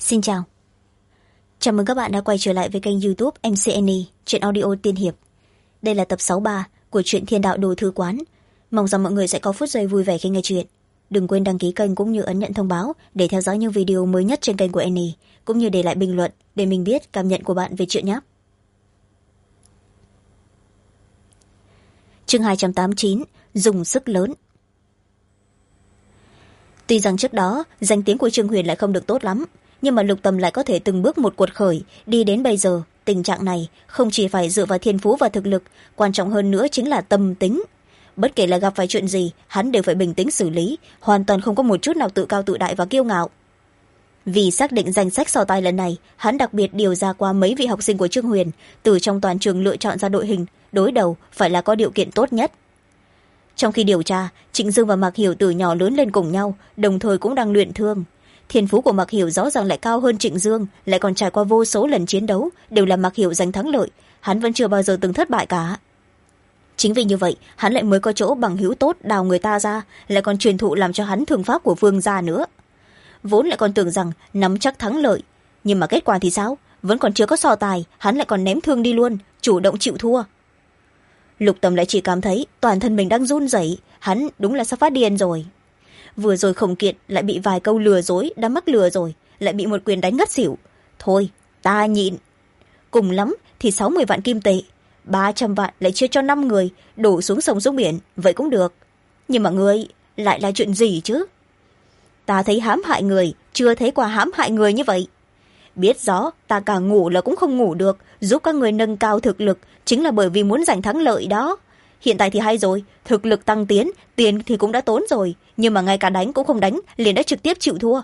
Xin chào. Chào mừng các bạn đã quay trở lại với kênh YouTube MCNE, truyện audio tiên hiệp. Đây là tập 63 của truyện Thiên Đạo Đồ Thư Quán. Mong rằng mọi người sẽ có phút giây vui vẻ khi nghe truyện. Đừng quên đăng ký kênh cũng như ấn nhận thông báo để theo dõi những video mới nhất trên kênh của NE, cũng như để lại bình luận để mình biết cảm nhận của bạn về truyện nhé. Chương 289, dùng sức lớn. Tuy rằng trước đó danh tiếng của Trương Huyền lại không được tốt lắm, nhưng mà Lục Tầm lại có thể từng bước một cuột khởi đi đến bây giờ. Tình trạng này không chỉ phải dựa vào thiên phú và thực lực, quan trọng hơn nữa chính là tâm tính. Bất kể là gặp phải chuyện gì, hắn đều phải bình tĩnh xử lý, hoàn toàn không có một chút nào tự cao tự đại và kiêu ngạo. Vì xác định danh sách so tài lần này, hắn đặc biệt điều ra qua mấy vị học sinh của Trương Huyền, từ trong toàn trường lựa chọn ra đội hình đối đầu phải là có điều kiện tốt nhất. Trong khi điều tra, Trịnh Dương và Mạc Hiểu từ nhỏ lớn lên cùng nhau, đồng thời cũng đang luyện thương. Thiên phú của Mạc Hiểu rõ ràng lại cao hơn Trịnh Dương, lại còn trải qua vô số lần chiến đấu, đều là Mạc Hiểu giành thắng lợi, hắn vẫn chưa bao giờ từng thất bại cả. Chính vì như vậy, hắn lại mới có chỗ bằng hữu tốt đào người ta ra, lại còn truyền thụ làm cho hắn thương pháp của Vương gia nữa. Vốn lại còn tưởng rằng nắm chắc thắng lợi, nhưng mà kết quả thì sao? Vẫn còn chưa có so tài, hắn lại còn ném thương đi luôn, chủ động chịu thua. Lục Tầm lại chỉ cảm thấy toàn thân mình đang run rẩy, hắn đúng là sắp phát điên rồi. Vừa rồi Khổng Kiệt lại bị vài câu lừa dối đã mắc lừa rồi, lại bị một quyền đánh ngất xỉu. Thôi ta nhịn, cùng lắm thì 60 vạn kim tệ, 300 vạn lại chia cho 5 người, đổ xuống sông xuống biển, vậy cũng được. Nhưng mà ngươi lại là chuyện gì chứ? Ta thấy hãm hại người, chưa thấy qua hãm hại người như vậy. Biết rõ ta cả ngủ là cũng không ngủ được, giúp các người nâng cao thực lực chính là bởi vì muốn giành thắng lợi đó. Hiện tại thì hay rồi, thực lực tăng tiến, tiền thì cũng đã tốn rồi, nhưng mà ngay cả đánh cũng không đánh, liền đã trực tiếp chịu thua.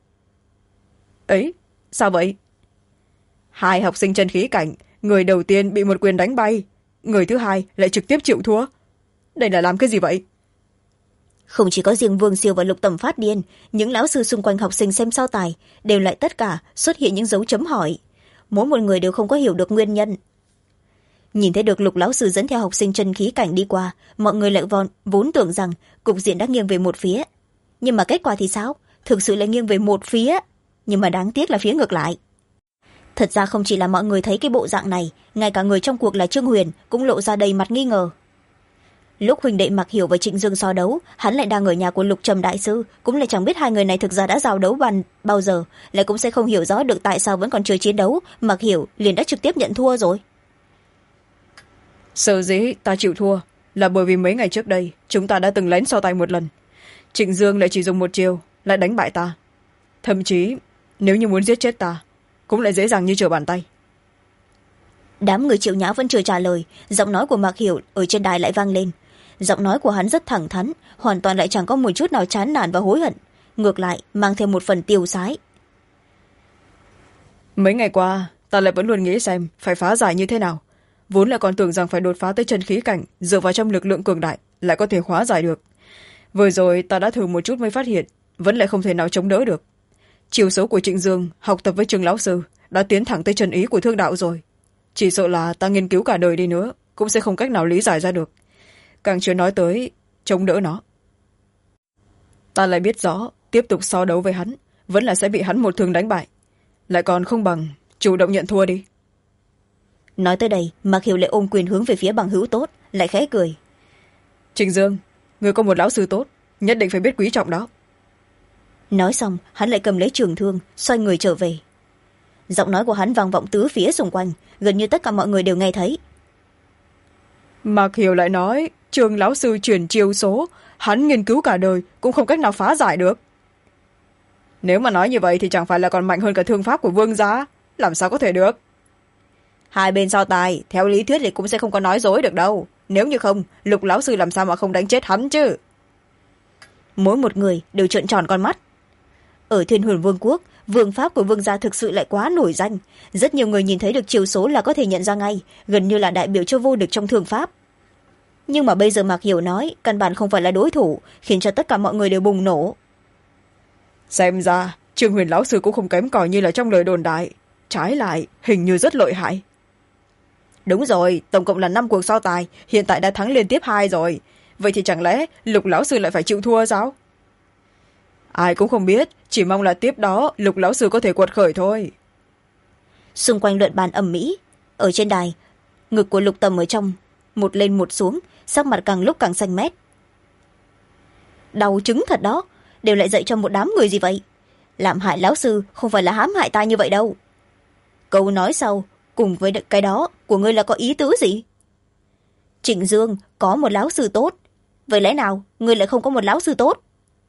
Ấy, sao vậy? Hai học sinh chân khí cảnh, người đầu tiên bị một quyền đánh bay, người thứ hai lại trực tiếp chịu thua. Đây là làm cái gì vậy? Không chỉ có riêng Vương Siêu và Lục Tầm phát điên, những lão sư xung quanh học sinh xem so tài đều lại tất cả xuất hiện những dấu chấm hỏi. Mỗi một người đều không có hiểu được nguyên nhân. Nhìn thấy được Lục lão sư dẫn theo học sinh chân khí cảnh đi qua, mọi người lại vốn tưởng rằng cục diện đã nghiêng về một phía. Nhưng mà kết quả thì sao? Thực sự lại nghiêng về một phía, nhưng mà đáng tiếc là phía ngược lại. Thật ra không chỉ là mọi người thấy cái bộ dạng này, ngay cả người trong cuộc là Trương Huyền cũng lộ ra đầy mặt nghi ngờ. Lúc huynh đệ Mạc Hiểu và Trịnh Dương so đấu, hắn lại đang ở nhà của Lục Trầm đại sư, cũng lại chẳng biết hai người này thực ra đã giao đấu bao giờ, lại cũng sẽ không hiểu rõ được tại sao vẫn còn chưa chiến đấu, Mạc Hiểu liền đã trực tiếp nhận thua rồi. Sở dĩ ta chịu thua là bởi vì mấy ngày trước đây chúng ta đã từng lén so tài một lần. Trịnh Dương lại chỉ dùng một chiều lại đánh bại ta, thậm chí nếu như muốn giết chết ta cũng lại dễ dàng như trở bàn tay. Đám người Triệu Nhã vẫn chưa trả lời, giọng nói của Mạc Hiểu ở trên đài lại vang lên. Giọng nói của hắn rất thẳng thắn, hoàn toàn lại chẳng có một chút nào chán nản và hối hận, ngược lại mang thêm một phần tiêu sái. Mấy ngày qua ta lại vẫn luôn nghĩ xem phải phá giải như thế nào, vốn là còn tưởng rằng phải đột phá tới chân khí cảnh, dựa vào trong lực lượng cường đại lại có thể hóa giải được. Vừa rồi ta đã thử một chút mới phát hiện vẫn lại không thể nào chống đỡ được. Chiều số của Trịnh Dương học tập với Trương lão sư đã tiến thẳng tới chân ý của thương đạo rồi, chỉ sợ là ta nghiên cứu cả đời đi nữa cũng sẽ không cách nào lý giải ra được, càng chưa nói tới chống đỡ nó. Ta lại biết rõ tiếp tục so đấu với hắn vẫn là sẽ bị hắn một thương đánh bại, lại còn không bằng chủ động nhận thua đi. Nói tới đây, Mạc Hiểu lại ôm quyền hướng về phía bằng hữu tốt, lại khẽ cười. Trịnh Dương, người có một lão sư tốt, nhất định phải biết quý trọng đó. Nói xong, hắn lại cầm lấy trường thương, xoay người trở về. Giọng nói của hắn vang vọng tứ phía xung quanh, gần như tất cả mọi người đều nghe thấy. Mạc Hiểu lại nói Trương lão sư chuyển chiêu số, hắn nghiên cứu cả đời cũng không cách nào phá giải được. Nếu mà nói như vậy thì chẳng phải là còn mạnh hơn cả thương pháp của Vương gia, làm sao có thể được? Hai bên so tài theo lý thuyết thì cũng sẽ không có nói dối được đâu, nếu như không Lục lão sư làm sao mà không đánh chết hắn chứ. Mỗi một người đều trợn tròn con mắt. Ở Thiên Huyền Vương quốc, vương pháp của Vương gia thực sự lại quá nổi danh, rất nhiều người nhìn thấy được chiều số là có thể nhận ra ngay, gần như là đại biểu cho vô địch trong thương pháp. Nhưng mà bây giờ Mạc Hiểu nói căn bản không phải là đối thủ, khiến cho tất cả mọi người đều bùng nổ. Xem ra Trương Huyền lão sư cũng không kém cỏi như là trong lời đồn đại, trái lại hình như rất lợi hại. Đúng rồi, tổng cộng là 5 cuộc so tài, hiện tại đã thắng liên tiếp 2 rồi, vậy thì chẳng lẽ Lục lão sư lại phải chịu thua sao? ai cũng không biết, chỉ mong là tiếp đó Lục lão sư có thể quật khởi thôi. Xung quanh luận bàn ầm ĩ. Ở trên đài, ngực của Lục Tầm ở trong một lên một xuống, sắc mặt càng lúc càng xanh mét. Đau chứng thật đó, đều lại dạy cho một đám người gì vậy? Làm hại lão sư không phải là hãm hại ta như vậy đâu. Câu nói sau cùng với cái đó của ngươi là có ý tứ gì? Trịnh Dương có một lão sư tốt, vậy lẽ nào ngươi lại không có một lão sư tốt?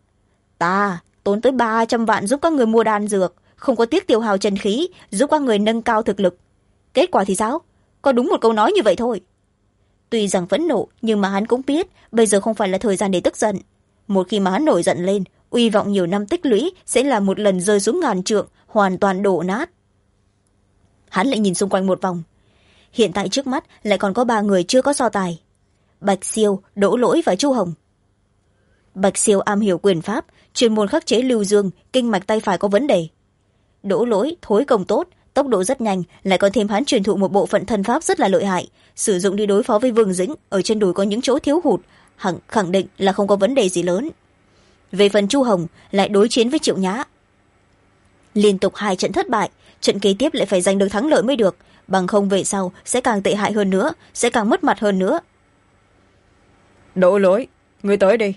Ta tốn tới 300 vạn giúp các người mua đan dược, không có tiếc tiêu hao chân khí, giúp các người nâng cao thực lực. Kết quả thì sao? Có đúng một câu nói như vậy thôi. Tuy rằng phẫn nộ, nhưng mà hắn cũng biết bây giờ không phải là thời gian để tức giận. Một khi mà hắn nổi giận lên, uy vọng nhiều năm tích lũy sẽ là một lần rơi xuống ngàn trượng, hoàn toàn đổ nát. Hắn lại nhìn xung quanh một vòng. Hiện tại trước mắt lại còn có 3 người chưa có so tài: Bạch Siêu, Đỗ Lỗi và Chu Hồng. Bạch Siêu am hiểu quyền pháp, chuyên môn khắc chế lưu dương, kinh mạch tay phải có vấn đề. Đỗ Lỗi thối công tốt, tốc độ rất nhanh, lại còn thêm hắn truyền thụ một bộ phận thân pháp rất là lợi hại, sử dụng đi đối phó với Vương Dĩnh, ở trên đùi có những chỗ thiếu hụt, khẳng định là không có vấn đề gì lớn. Về phần Chu Hồng lại đối chiến với Triệu Nhã. Liên tục 2 trận thất bại, trận kế tiếp lại phải giành được thắng lợi mới được, bằng không về sau sẽ càng tệ hại hơn nữa, sẽ càng mất mặt hơn nữa. Đỗ Lỗi, ngươi tới đi.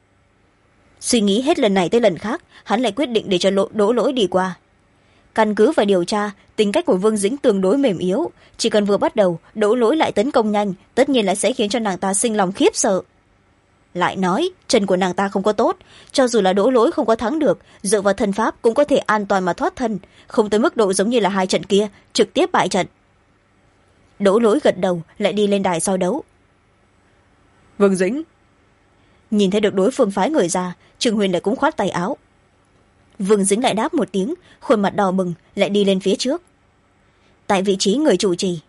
Suy nghĩ hết lần này tới lần khác, hắn lại quyết định để cho Đỗ Lỗi đi qua. Căn cứ và điều tra, tính cách của Vương Dĩnh tương đối mềm yếu, chỉ cần vừa bắt đầu, Đỗ Lỗi lại tấn công nhanh, tất nhiên là sẽ khiến cho nàng ta sinh lòng khiếp sợ. Lại nói, chân của nàng ta không có tốt, cho dù là Đỗ Lỗi không có thắng được, dựa vào thân pháp cũng có thể an toàn mà thoát thân, không tới mức độ giống như là 2 trận kia, trực tiếp bại trận. Đỗ Lỗi gật đầu, lại đi lên đài so đấu. Vương Dĩnh. Nhìn thấy được đối phương phái người ra, Trương Huyền lại cũng khoát tay áo. Vương Dĩnh lại đáp một tiếng, khuôn mặt đỏ bừng, lại đi lên phía trước. Tại vị trí người chủ trì.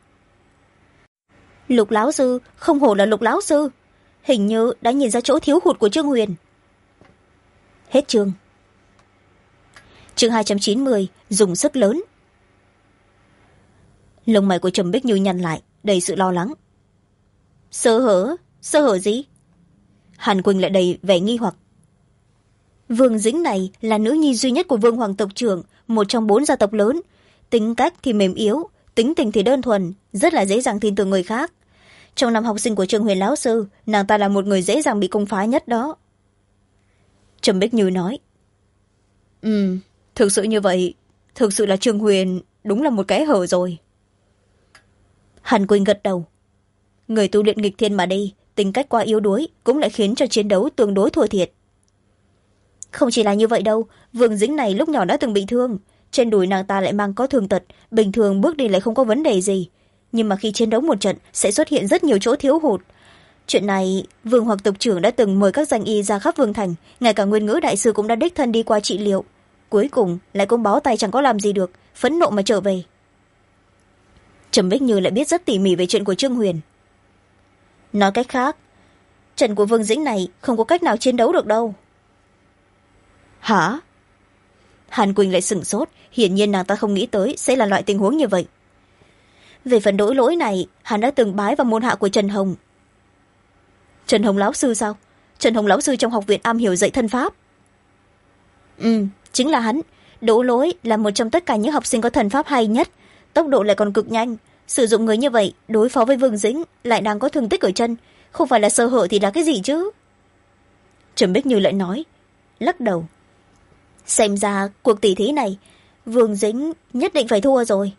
Lục lão sư, không hổ là Lục lão sư, hình như đã nhìn ra chỗ thiếu hụt của Trương Huyền. Hết chương. Chương 290, dùng sức lớn. Lông mày của Trầm Bích Như nhăn lại, đầy sự lo lắng. Sơ hở gì? Hàn Quỳnh lại đầy vẻ nghi hoặc. Vương Dĩnh này là nữ nhi duy nhất của Vương Hoàng tộc trưởng, một trong 4 gia tộc lớn. Tính cách thì mềm yếu, tính tình thì đơn thuần, rất là dễ dàng tin tưởng người khác. Trong năm học sinh của Trương Huyền lão sư, nàng ta là một người dễ dàng bị công phá nhất đó. Trầm Bích Như nói. Thực sự như vậy, thực sự là Trương Huyền đúng là một kẽ hở rồi. Hàn Quỳnh gật đầu. Người tu luyện nghịch thiên mà đi, tính cách quá yếu đuối cũng lại khiến cho chiến đấu tương đối thua thiệt. Không chỉ là như vậy đâu, Vương Dĩnh này lúc nhỏ đã từng bị thương, trên đùi nàng ta lại mang có thương tật, bình thường bước đi lại không có vấn đề gì, nhưng mà khi chiến đấu một trận sẽ xuất hiện rất nhiều chỗ thiếu hụt. Chuyện này Vương Hoàng tộc trưởng đã từng mời các danh y ra khắp Vương thành, ngay cả Nguyên Ngữ đại sư cũng đã đích thân đi qua trị liệu, cuối cùng lại cũng bó tay chẳng có làm gì được, phẫn nộ mà trở về. Trầm Bích Như lại biết rất tỉ mỉ về chuyện của Trương Huyền. Nói cách khác, trận của Vương Dĩnh này không có cách nào chiến đấu được đâu. Hả? Hàn Quỳnh lại sửng sốt, hiển nhiên nàng ta không nghĩ tới sẽ là loại tình huống như vậy. Về phần Đỗ Lỗi này, hắn đã từng bái vào môn hạ của Trần Hồng. Trần Hồng lão sư sao? Trần Hồng lão sư trong học viện am hiểu dạy thân pháp. Chính là hắn. Đỗ Lỗi là một trong tất cả những học sinh có thần pháp hay nhất, tốc độ lại còn cực nhanh. Sử dụng người như vậy đối phó với Vương Dĩnh lại đang có thương tích ở chân, không phải là sơ hở thì là cái gì chứ? Trầm Bích Như lại nói, lắc đầu. Xem ra cuộc tỷ thí này Vương Dĩnh nhất định phải thua rồi.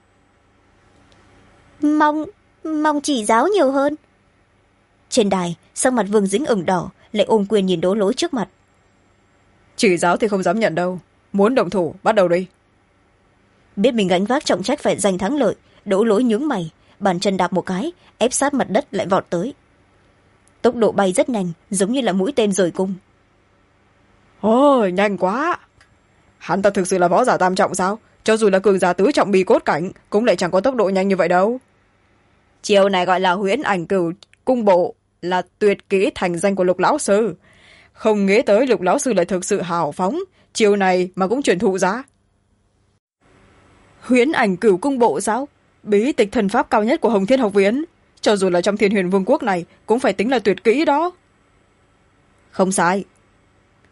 Mong chỉ giáo nhiều hơn. Trên đài, sắc mặt Vương Dĩnh ửng đỏ, lại ôm quyền nhìn Đỗ Lỗi trước mặt. Chỉ giáo thì không dám nhận đâu, muốn động thủ bắt đầu đi. Biết mình gánh vác trọng trách phải giành thắng lợi, Đỗ Lỗi nhướng mày, bàn chân đạp một cái, ép sát mặt đất lại vọt tới. Tốc độ bay rất nhanh, giống như là mũi tên rời cung. Ôi, nhanh quá. Hắn ta thực sự là võ giả tam trọng sao? Cho dù là cường giả tứ trọng bì cốt cảnh cũng lại chẳng có tốc độ nhanh như vậy đâu. Chiều này gọi là huyễn ảnh cửu cung bộ, là tuyệt kỹ thành danh của Lục lão sư. Không nghĩ tới Lục lão sư lại thực sự hào phóng, chiều này mà cũng truyền thụ ra. Huyễn ảnh cửu cung bộ sao? Bí tịch thần pháp cao nhất của Hồng Thiên học viện, cho dù là trong Thiên Huyền Vương quốc này cũng phải tính là tuyệt kỹ đó. Không sai.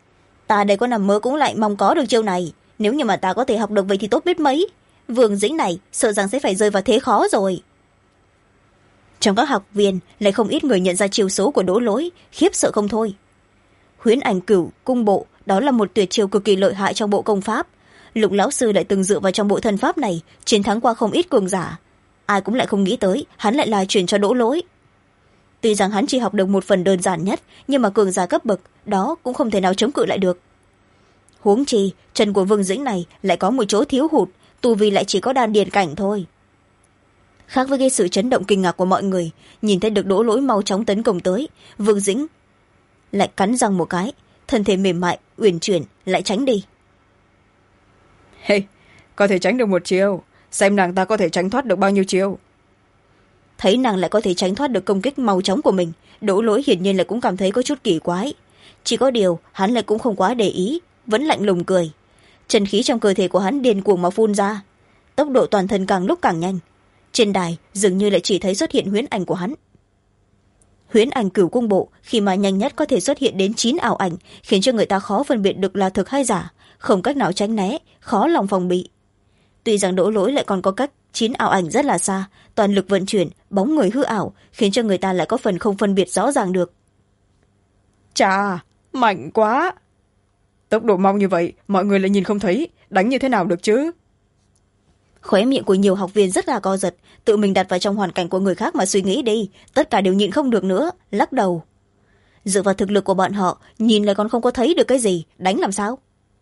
Ta đây có nằm mơ cũng lại mong có được chiêu này, nếu như mà ta có thể học được vậy thì tốt biết mấy. Vương Dĩnh này sợ rằng sẽ phải rơi vào thế khó rồi. Trong các học viên lại không ít người nhận ra chiêu số của Đỗ Lỗi, khiếp sợ không thôi. Huyễn Ảnh Cửu Cung Bộ, đó là một tuyệt chiêu cực kỳ lợi hại trong bộ công pháp. Lục lão sư lại từng dựa vào trong bộ thân pháp này chiến thắng qua không ít cường giả. Ai cũng lại không nghĩ tới hắn lại là truyền cho Đỗ Lỗi. Tuy rằng hắn chỉ học được một phần đơn giản nhất, nhưng mà cường giả cấp bậc đó cũng không thể nào chống cự lại được. Huống chi chân của Vương Dĩnh này lại có một chỗ thiếu hụt, tu vi lại chỉ có đan điền cảnh thôi. Khác với cái sự chấn động kinh ngạc của mọi người, nhìn thấy được Đỗ Lỗi mau chóng tấn công tới, Vương Dĩnh lại cắn răng một cái, thân thể mềm mại uyển chuyển lại tránh đi. Hey, có thể tránh được một chiêu, xem nàng ta có thể tránh thoát được bao nhiêu chiêu. Thấy nàng lại có thể tránh thoát được công kích mau chóng của mình, Đỗ Lỗi hiển nhiên là cũng cảm thấy có chút kỳ quái. Chỉ có điều hắn lại cũng không quá để ý, vẫn lạnh lùng cười. Chân khí trong cơ thể của hắn điên cuồng mà phun ra, tốc độ toàn thân càng lúc càng nhanh. Trên đài dường như lại chỉ thấy xuất hiện huyễn ảnh của hắn. Huyễn Ảnh Cửu Cung Bộ khi mà nhanh nhất có thể xuất hiện đến 9 ảo ảnh, khiến cho người ta khó phân biệt được là thực hay giả, không cách nào tránh né, khó lòng phòng bị. Tuy rằng Đỗ Lỗi lại còn có cách 9 ảo ảnh rất là xa, toàn lực vận chuyển, bóng người hư ảo, khiến cho người ta lại có phần không phân biệt rõ ràng được. Chà, mạnh quá. Tốc độ mau như vậy mọi người lại nhìn không thấy, đánh như thế nào được chứ? Khóe miệng của nhiều học viên rất là co giật, tự mình đặt vào trong hoàn cảnh của người khác mà suy nghĩ đi, tất cả đều nhịn không được nữa, lắc đầu. Dựa vào thực lực của bọn họ, nhìn lại còn không có thấy được cái gì, đánh làm sao?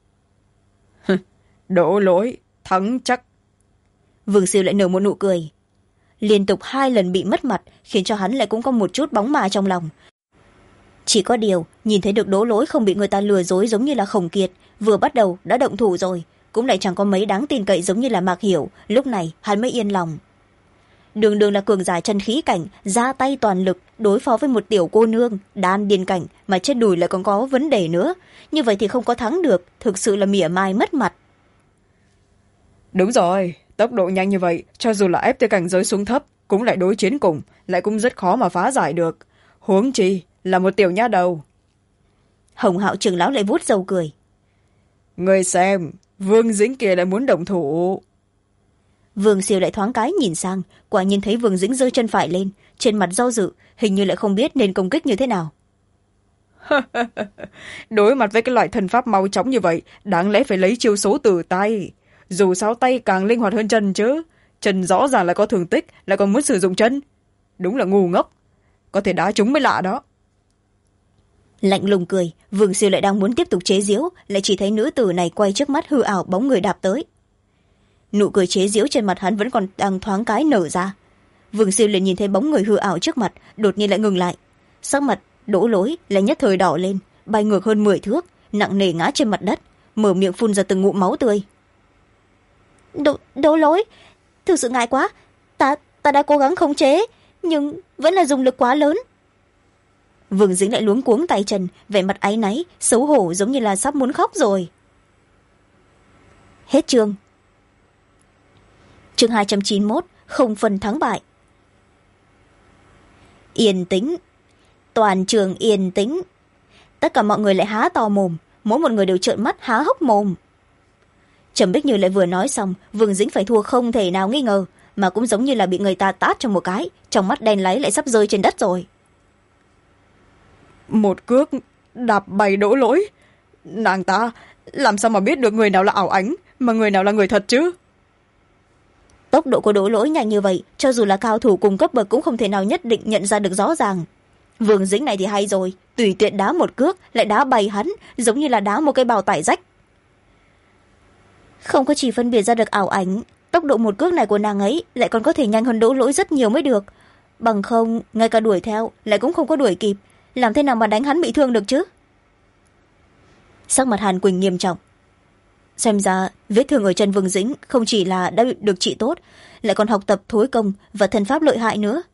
Đỗ Lỗi thắng chắc. Vương Siêu lại nở một nụ cười. Liên tục 2 lần bị mất mặt, khiến cho hắn lại cũng có một chút bóng ma trong lòng. Chỉ có điều nhìn thấy được Đỗ Lỗi không bị người ta lừa dối giống như là Khổng Kiệt, vừa bắt đầu đã động thủ rồi, cũng lại chẳng có mấy đáng tin cậy giống như là Mạc Hiểu, lúc này hắn mới yên lòng. Đường đường là cường giả chân khí cảnh, ra tay toàn lực đối phó với một tiểu cô nương đan điền cảnh mà trên đùi lại còn có vấn đề nữa, như vậy thì không có thắng được, thực sự là mỉa mai mất mặt. Đúng rồi, tốc độ nhanh như vậy, cho dù là ép tới cảnh giới xuống thấp cũng lại đối chiến cùng, lại cũng rất khó mà phá giải được, huống chi là một tiểu nha đầu. Hồng Hạo trưởng lão lại vuốt râu cười. Người xem, Vương Dĩnh kia lại muốn động thủ. Vương Siêu lại thoáng cái nhìn sang, quả nhiên thấy Vương Dĩnh giơ chân phải lên, trên mặt do dự, hình như lại không biết nên công kích như thế nào. Đối mặt với cái loại thần pháp mau chóng như vậy, đáng lẽ phải lấy chiêu số từ tay. Dù sao tay càng linh hoạt hơn chân chứ, chân rõ ràng là có thương tích, lại còn muốn sử dụng chân. Đúng là ngu ngốc, có thể đá trúng mới lạ đó. Lạnh lùng cười, Vương Siêu lại đang muốn tiếp tục chế giễu, lại chỉ thấy nữ tử này quay trước mắt hư ảo bóng người đạp tới. Nụ cười chế giễu trên mặt hắn vẫn còn đang thoáng cái nở ra. Vương Siêu liền nhìn thấy bóng người hư ảo trước mặt, đột nhiên lại ngừng lại. Sắc mặt Đỗ Lỗi lại nhất thời đỏ lên, bay ngược hơn 10 thước, nặng nề ngã trên mặt đất, mở miệng phun ra từng ngụm máu tươi. Đỗ Lỗi, thực sự ngại quá, ta đã cố gắng khống chế, nhưng vẫn là dùng lực quá lớn. Vương Dĩnh lại luống cuống tay chân, vẻ mặt áy náy, xấu hổ giống như là sắp muốn khóc rồi. Hết chương. Chương 291, không phân thắng bại. Yên tĩnh. Toàn trường yên tĩnh. Tất cả mọi người lại há to mồm, mỗi một người đều trợn mắt há hốc mồm. Trầm Bích Như lại vừa nói xong, Vương Dĩnh phải thua không thể nào nghi ngờ, mà cũng giống như là bị người ta tát trong một cái, trong mắt đen láy lại sắp rơi trên đất rồi. Một cước đạp bay Đỗ Lỗi, nàng ta làm sao mà biết được người nào là ảo ảnh mà người nào là người thật chứ? Tốc độ của Đỗ Lỗi nhanh như vậy, cho dù là cao thủ cùng cấp bậc cũng không thể nào nhất định nhận ra được rõ ràng. Vương Dĩnh này thì hay rồi, tùy tiện đá một cước lại đá bay hắn, giống như là đá một cái bào tải rách. Không có chỉ phân biệt ra được ảo ảnh, tốc độ một cước này của nàng ấy lại còn có thể nhanh hơn Đỗ Lỗi rất nhiều mới được. Bằng không, ngay cả đuổi theo lại cũng không có đuổi kịp, làm thế nào mà đánh hắn bị thương được chứ? Sắc mặt Hàn Quỳnh nghiêm trọng. Xem ra vết thương ở chân Vương Dĩnh không chỉ là đã được trị tốt, lại còn học tập thối công và thần pháp lợi hại nữa.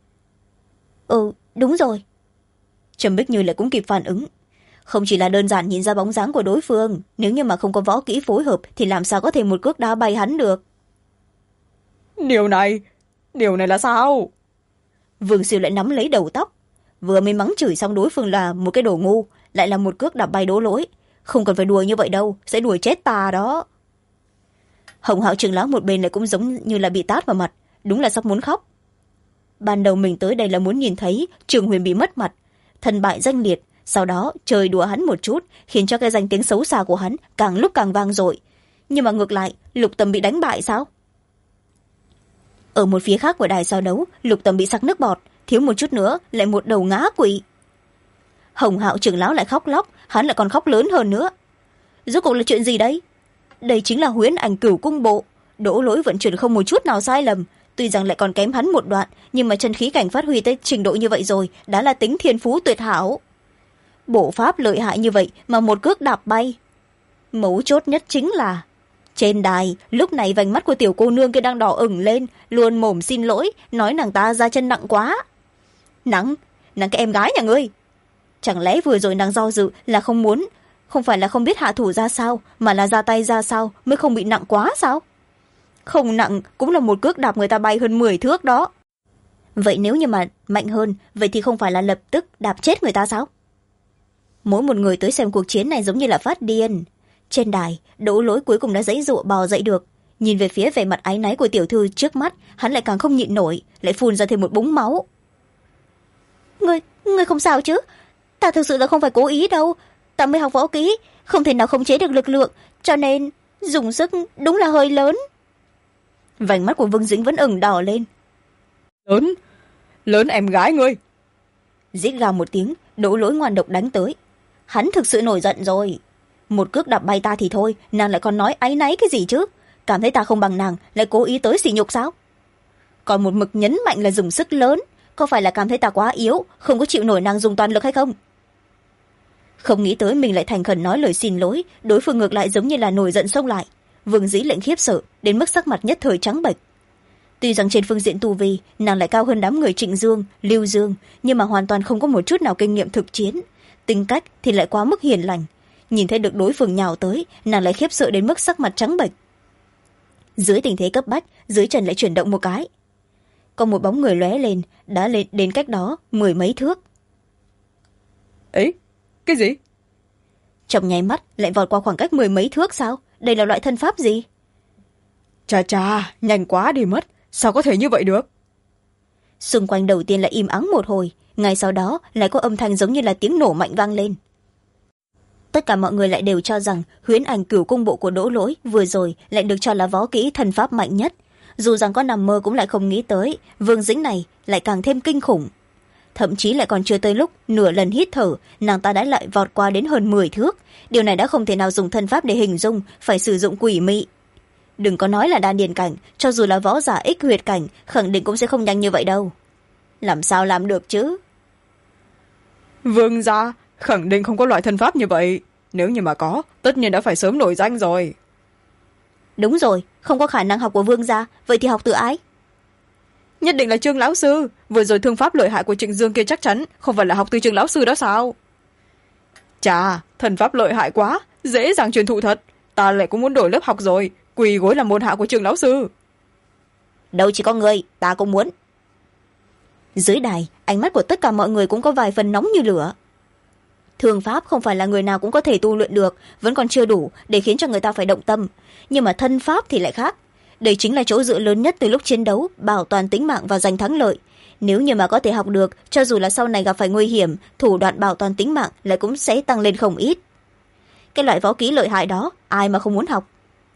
Đúng rồi. Trầm Bích Như lại cũng kịp phản ứng. Không chỉ là đơn giản nhìn ra bóng dáng của đối phương, nếu như mà không có võ kỹ phối hợp thì làm sao có thể một cước đá bay hắn được. Điều này là sao? Vương Siêu lại nắm lấy đầu tóc, vừa mới mắng chửi xong đối phương là một cái đồ ngu, lại là một cước đạp bay Đỗ Lỗi, không cần phải đùa như vậy đâu, sẽ đùa chết ta đó. Hồng Hạo trưởng lão một bên lại cũng giống như là bị tát vào mặt, đúng là sắp muốn khóc. Ban đầu mình tới đây là muốn nhìn thấy Trường Huyền bị mất mặt, thân bại danh liệt, sau đó chơi đùa hắn một chút, khiến cho cái danh tiếng xấu xa của hắn càng lúc càng vang dội. Nhưng mà ngược lại, Lục Tầm bị đánh bại sao? Ở một phía khác của đài so đấu, Lục Tầm bị sặc nước bọt, thiếu một chút nữa lại một đầu ngã quỵ. Hồng Hạo trưởng lão lại khóc lóc, hắn lại còn khóc lớn hơn nữa. Rốt cuộc là chuyện gì đấy? Đây chính là Huyễn Ảnh Cửu Cung bộ, Đỗ Lỗi vận chuyển không một chút nào sai lầm, tuy rằng lại còn kém hắn một đoạn, nhưng mà chân khí cảnh phát huy tới trình độ như vậy rồi, đã là tính thiên phú tuyệt hảo. Bộ pháp lợi hại như vậy mà một cước đạp bay. Mấu chốt nhất chính là trên đài, lúc này vành mắt của tiểu cô nương kia đang đỏ ửng lên, luôn mồm xin lỗi, nói nàng ta ra chân nặng quá. Nàng cái em gái nhà ngươi, chẳng lẽ vừa rồi nàng do dự là không muốn, không phải là không biết hạ thủ ra sao, mà là ra tay ra sao mới không bị nặng quá sao? Không nặng cũng là một cước đạp người ta bay hơn 10 thước đó. Vậy nếu như mà mạnh hơn, vậy thì không phải là lập tức đạp chết người ta sao? Mỗi một người tới xem cuộc chiến này giống như là phát điên. Trên đài, Đỗ Lỗi cuối cùng đã giãy giụa bò dậy được. Nhìn về phía vẻ mặt áy náy của tiểu thư trước mắt, hắn lại càng không nhịn nổi, lại phun ra thêm một búng máu. Ngươi không sao chứ? Ta thực sự là không phải cố ý đâu. Ta mới học võ kỹ, không thể nào khống chế được lực lượng, cho nên dùng sức đúng là hơi lớn. Vành mắt của Vương Dĩnh vẫn ửng đỏ lên. Lớn em gái ngươi. Rít gào một tiếng, Đỗ Lỗi ngoan độc đánh tới. Hắn thực sự nổi giận rồi. Một cước đạp bay ta thì thôi, nàng lại còn nói áy náy cái gì chứ? Cảm thấy ta không bằng nàng, lại cố ý tới sỉ nhục sao? Còn một mực nhấn mạnh là dùng sức lớn, có phải là cảm thấy ta quá yếu, không có chịu nổi nàng dùng toàn lực hay không? Không nghĩ tới mình lại thành khẩn nói lời xin lỗi, đối phương ngược lại giống như là nổi giận xông lại. Vương Dĩ lệnh khiếp sợ, đến mức sắc mặt nhất thời trắng bệch. Tuy rằng trên phương diện tu vi, nàng lại cao hơn đám người Trịnh Dương, Lưu Dương, nhưng mà hoàn toàn không có một chút nào kinh nghiệm thực chiến. Tính cách thì lại quá mức hiền lành. Nhìn thấy được đối phương nhào tới, nàng lại khiếp sợ đến mức sắc mặt trắng bệch. Dưới tình thế cấp bách, dưới chân lại chuyển động một cái. Có một bóng người lóe lên, đã lên đến cách đó 10 mấy thước. Ấy, cái gì? Trong nháy mắt lại vọt qua khoảng cách 10 mấy thước sao? Đây là loại thân pháp gì? Chà, nhanh quá đi mất, sao có thể như vậy được? Xung quanh đầu tiên là im ắng một hồi, ngay sau đó lại có âm thanh giống như là tiếng nổ mạnh vang lên. Tất cả mọi người lại đều cho rằng Huyễn Ảnh Cửu Cung bộ của Đỗ Lỗi vừa rồi lại được cho là võ kỹ thần pháp mạnh nhất. Dù rằng có nằm mơ cũng lại không nghĩ tới, Vương Dĩnh này lại càng thêm kinh khủng. Thậm chí lại còn chưa tới lúc nửa lần hít thở, nàng ta đã lại vọt qua đến hơn 10 thước. Điều này đã không thể nào dùng thân pháp để hình dung, phải sử dụng quỷ mị. Đừng có nói là đan điền cảnh, cho dù là võ giả ích huyệt cảnh, khẳng định cũng sẽ không nhanh như vậy đâu. Làm sao làm được chứ? Vương gia khẳng định không có loại thân pháp như vậy. Nếu như mà có, tất nhiên đã phải sớm nổi danh rồi. Đúng rồi, không có khả năng học của Vương gia, vậy thì học từ ai? Nhất định là Trương lão sư. Vừa rồi thương pháp lợi hại của Trịnh Dương kia chắc chắn không phải là học từ Trương lão sư đó sao? Chà, thần pháp lợi hại quá, dễ dàng truyền thụ thật. Ta lại cũng muốn đổi lớp học rồi, quỳ gối làm môn hạ của Trương lão sư. Đâu chỉ có người, ta cũng muốn. Dưới đài, ánh mắt của tất cả mọi người cũng có vài phần nóng như lửa. Thương pháp không phải là người nào cũng có thể tu luyện được, vẫn còn chưa đủ để khiến cho người ta phải động tâm. Nhưng mà thân pháp thì lại khác. Đây chính là chỗ dựa lớn nhất từ lúc chiến đấu, bảo toàn tính mạng và giành thắng lợi. Nếu như mà có thể học được, cho dù là sau này gặp phải nguy hiểm, thủ đoạn bảo toàn tính mạng lại cũng sẽ tăng lên không ít. Cái loại võ kỹ lợi hại đó, ai mà không muốn học?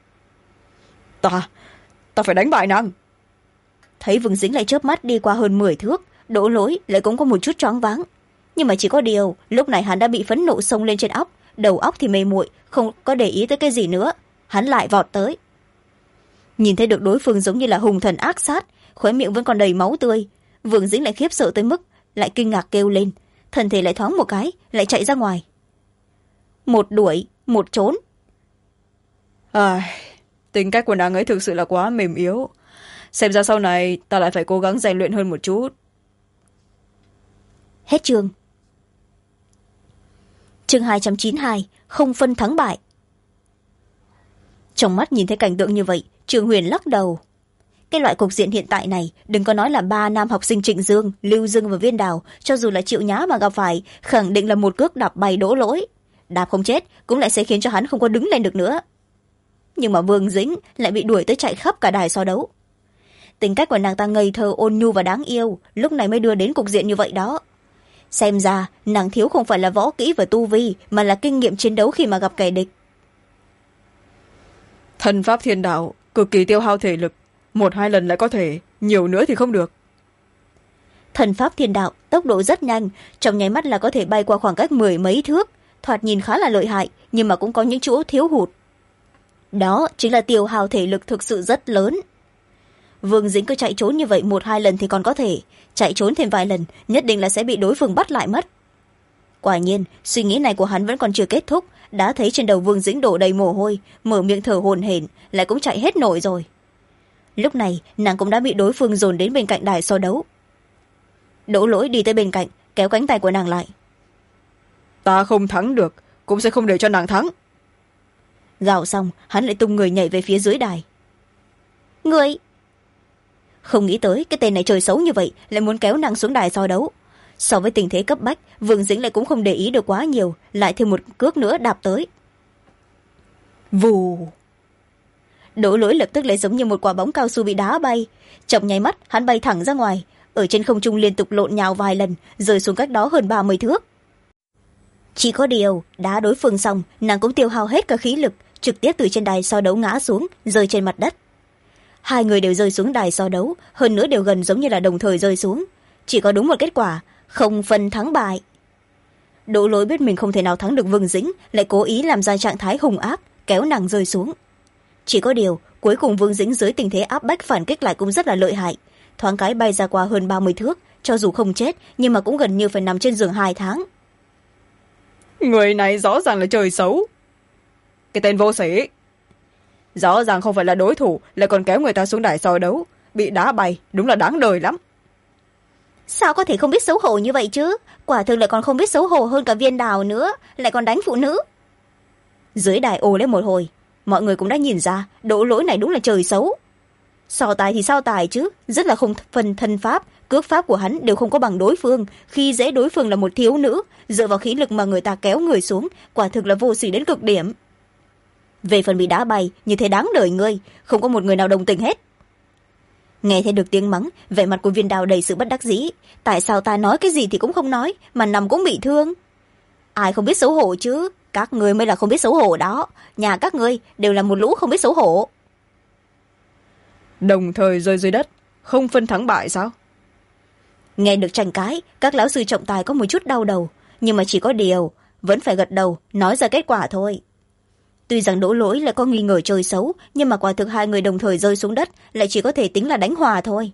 Ta phải đánh bại nàng. Thấy Vương Dĩnh lại chớp mắt đi qua hơn 10 thước, Đỗ Lỗi lại cũng có một chút choáng váng. Nhưng mà chỉ có điều, lúc này hắn đã bị phẫn nộ xông lên trên óc, đầu óc thì mê muội, không có để ý tới cái gì nữa. Hắn lại vọt tới. Nhìn thấy được đối phương giống như là hùng thần ác sát, khóe miệng vẫn còn đầy máu tươi, Vương Dĩnh lại khiếp sợ tới mức lại kinh ngạc kêu lên, thân thể lại thoáng một cái, lại chạy ra ngoài. Một đuổi, một trốn. Tính cách của nàng ấy thực sự là quá mềm yếu. Xem ra sau này ta lại phải cố gắng rèn luyện hơn một chút. Hết chương. Chương 292, không phân thắng bại. Trong mắt nhìn thấy cảnh tượng như vậy, Trường Huyền lắc đầu. Cái loại cục diện hiện tại này, đừng có nói là 3 nam học sinh Trịnh Dương, Lưu Dương và Viên Đào, cho dù là Triệu Nhã mà gặp phải, khẳng định là một cước đạp bay Đỗ Lỗi. đạp không chết cũng lại sẽ khiến cho hắn không có đứng lên được nữa. Nhưng mà Vương Dĩnh lại bị đuổi tới chạy khắp cả đài so đấu. Tính cách của nàng ta ngây thơ, ôn nhu và đáng yêu, lúc này mới đưa đến cục diện như vậy đó. Xem ra nàng thiếu không phải là võ kỹ và tu vi, mà là kinh nghiệm chiến đấu khi mà gặp kẻ địch. Thần pháp thiên đạo cực kỳ tiêu hao thể lực, 1-2 lần lại có thể, nhiều nữa thì không được. Thần pháp thiên đạo tốc độ rất nhanh, trong nháy mắt là có thể bay qua khoảng cách 10 mấy thước, thoạt nhìn khá là lợi hại, nhưng mà cũng có những chỗ thiếu hụt. Đó chính là tiêu hao thể lực thực sự rất lớn. Vương Dĩnh cứ chạy trốn như vậy 1-2 lần thì còn có thể, chạy trốn thêm vài lần nhất định là sẽ bị đối phương bắt lại mất. Quả nhiên suy nghĩ này của hắn vẫn còn chưa kết thúc, đã thấy trên đầu Vương Dĩnh đổ đầy mồ hôi, mở miệng thở hổn hển, lại cũng chạy hết nổi rồi. Lúc này nàng cũng đã bị đối phương dồn đến bên cạnh đài so đấu. Đỗ Lỗi đi tới bên cạnh, kéo cánh tay của nàng lại. Ta không thắng được, cũng sẽ không để cho nàng thắng. Gào xong hắn lại tung người nhảy về phía dưới đài. Người không nghĩ tới cái tên này trời xấu như vậy, lại muốn kéo nàng xuống đài so đấu. So với tình thế cấp bách, Vương Dĩnh lại cũng không để ý được quá nhiều, lại thêm một cước nữa đạp tới. Vù. Đỗ Lỗi lập tức lại giống như một quả bóng cao su bị đá bay, trong nháy mắt hắn bay thẳng ra ngoài, ở trên không trung liên tục lộn nhào vài lần, rơi xuống cách đó hơn 30 thước. Chỉ có điều đá đối phương xong, nàng cũng tiêu hao hết cả khí lực, trực tiếp từ trên đài so đấu ngã xuống, rơi trên mặt đất. Hai người đều rơi xuống đài so đấu, hơn nữa đều gần giống như là đồng thời rơi xuống, chỉ có đúng một kết quả, không phân thắng bại. Đỗ Lỗi biết mình không thể nào thắng được Vương Dĩnh, lại cố ý làm ra trạng thái hung ác, kéo nàng rơi xuống. Chỉ có điều cuối cùng Vương Dĩnh dưới tình thế áp bách phản kích lại cũng rất là lợi hại, thoáng cái bay ra qua hơn 30 thước, cho dù không chết nhưng mà cũng gần như phải nằm trên giường 2 tháng. Người này rõ ràng là trời xấu. Cái tên vô sĩ. Rõ ràng không phải là đối thủ, lại còn kéo người ta xuống đài so đấu, bị đá bay, đúng là đáng đời lắm. Sao có thể không biết xấu hổ như vậy chứ, quả thực lại còn không biết xấu hổ hơn cả Viên Đào nữa, lại còn đánh phụ nữ. Dưới đài ồ lên một hồi, mọi người cũng đã nhìn ra Đỗ Lỗi này đúng là trời xấu. So tài thì sao tài chứ, rất là không phân thân pháp, cước pháp của hắn đều không có bằng đối phương, khi dễ đối phương là một thiếu nữ, dựa vào khí lực mà người ta kéo người xuống, quả thực là vô sỉ đến cực điểm. Về phần bị đá bay, như thế đáng đời ngươi, không có một người nào đồng tình hết. Nghe thấy được tiếng mắng, vẻ mặt của Viên Đào đầy sự bất đắc dĩ. Tại sao ta nói cái gì thì cũng không nói, mà nằm cũng bị thương? Ai không biết xấu hổ chứ, các ngươi mới là không biết xấu hổ đó, nhà các ngươi đều là một lũ không biết xấu hổ. Đồng thời rơi dưới đất, không phân thắng bại sao? Nghe được tranh cãi, các lão sư trọng tài có một chút đau đầu, nhưng mà chỉ có điều vẫn phải gật đầu nói ra kết quả thôi. Tuy rằng Đỗ Lỗi lại có nghi ngờ chơi xấu, nhưng mà quả thực hai người đồng thời rơi xuống đất, lại chỉ có thể tính là đánh hòa thôi.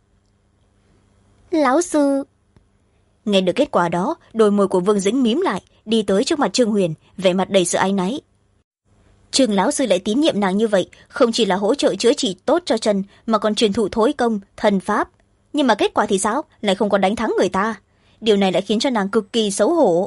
Lão sư. Nghe được kết quả đó, đôi môi của Vương Dĩnh mím lại, đi tới trước mặt Trương Huyền, vẻ mặt đầy sự áy náy. Trương lão sư lại tín nhiệm nàng như vậy, không chỉ là hỗ trợ chữa trị tốt cho chân, mà còn truyền thụ thối công, thần pháp. Nhưng mà kết quả thì sao, lại không có đánh thắng người ta. Điều này lại khiến cho nàng cực kỳ xấu hổ.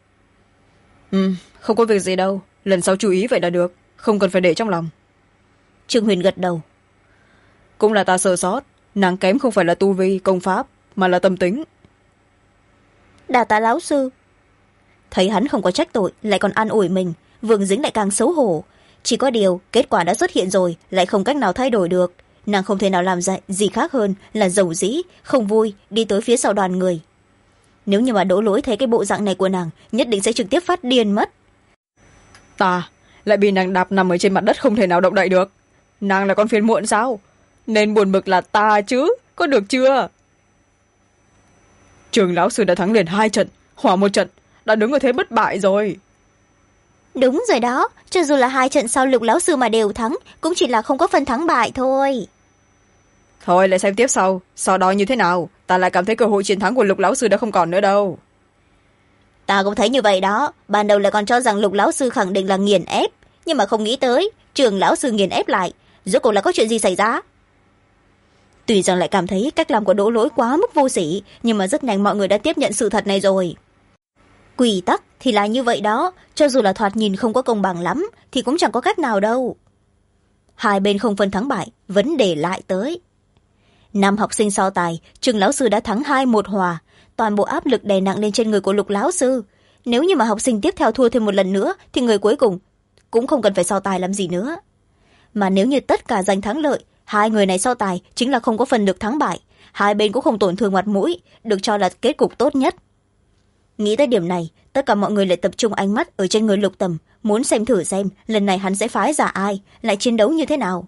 Không có việc gì đâu, lần sau chú ý vậy là được, không cần phải để trong lòng. Trương Huyền gật đầu. Cũng là ta sơ sót, nàng kém không phải là tu vi, công pháp, mà là tâm tính. Đà tạ lão sư. Thấy hắn không có trách tội, lại còn an ủi mình, Vương Dĩnh lại càng xấu hổ. Chỉ có điều kết quả đã xuất hiện rồi, lại không cách nào thay đổi được, nàng không thể nào làm gì khác hơn là dầu dĩ không vui đi tới phía sau đoàn người. Nếu như mà Đỗ Lỗi thấy cái bộ dạng này của nàng, nhất định sẽ trực tiếp phát điên mất. Ta lại bị nàng đạp nằm ở trên mặt đất, không thể nào động đậy được. Nàng là con phiền muộn sao? Nên buồn bực là ta chứ, có được chưa? Trường lão sư đã thắng liền 2 trận, hòa 1 trận, đã đứng ở thế bất bại rồi. Đúng rồi đó, cho dù là 2 trận sau Lục lão sư mà đều thắng, cũng chỉ là không có phần thắng bại thôi. Thôi lại xem tiếp sau đó như thế nào, ta lại cảm thấy cơ hội chiến thắng của Lục lão sư đã không còn nữa đâu. Ta cũng thấy như vậy đó, ban đầu lại còn cho rằng Lục lão sư khẳng định là nghiền ép, nhưng mà không nghĩ tới Trường lão sư nghiền ép lại, rốt cuộc là có chuyện gì xảy ra? Tuy rằng lại cảm thấy cách làm của Đỗ Lỗi quá mức vô sỉ, nhưng mà rất nhanh mọi người đã tiếp nhận sự thật này rồi. Quy tắc thì là như vậy đó, cho dù là thoạt nhìn không có công bằng lắm, thì cũng chẳng có cách nào đâu. Hai bên không phân thắng bại, vấn đề lại tới. 5 học sinh so tài, Trường lão sư đã thắng 2-1 hòa, toàn bộ áp lực đè nặng lên trên người của Lục lão sư. nếu như mà học sinh tiếp theo thua thêm một lần nữa thì người cuối cùng cũng không cần phải so tài làm gì nữa. Mà nếu như tất cả giành thắng lợi, hai người này so tài chính là không có phần được thắng bại, hai bên cũng không tổn thương mặt mũi, được cho là kết cục tốt nhất. Nghĩ tới điểm này, tất cả mọi người lại tập trung ánh mắt ở trên người Lục Tầm, muốn xem thử xem lần này hắn sẽ phái ra ai, lại chiến đấu như thế nào.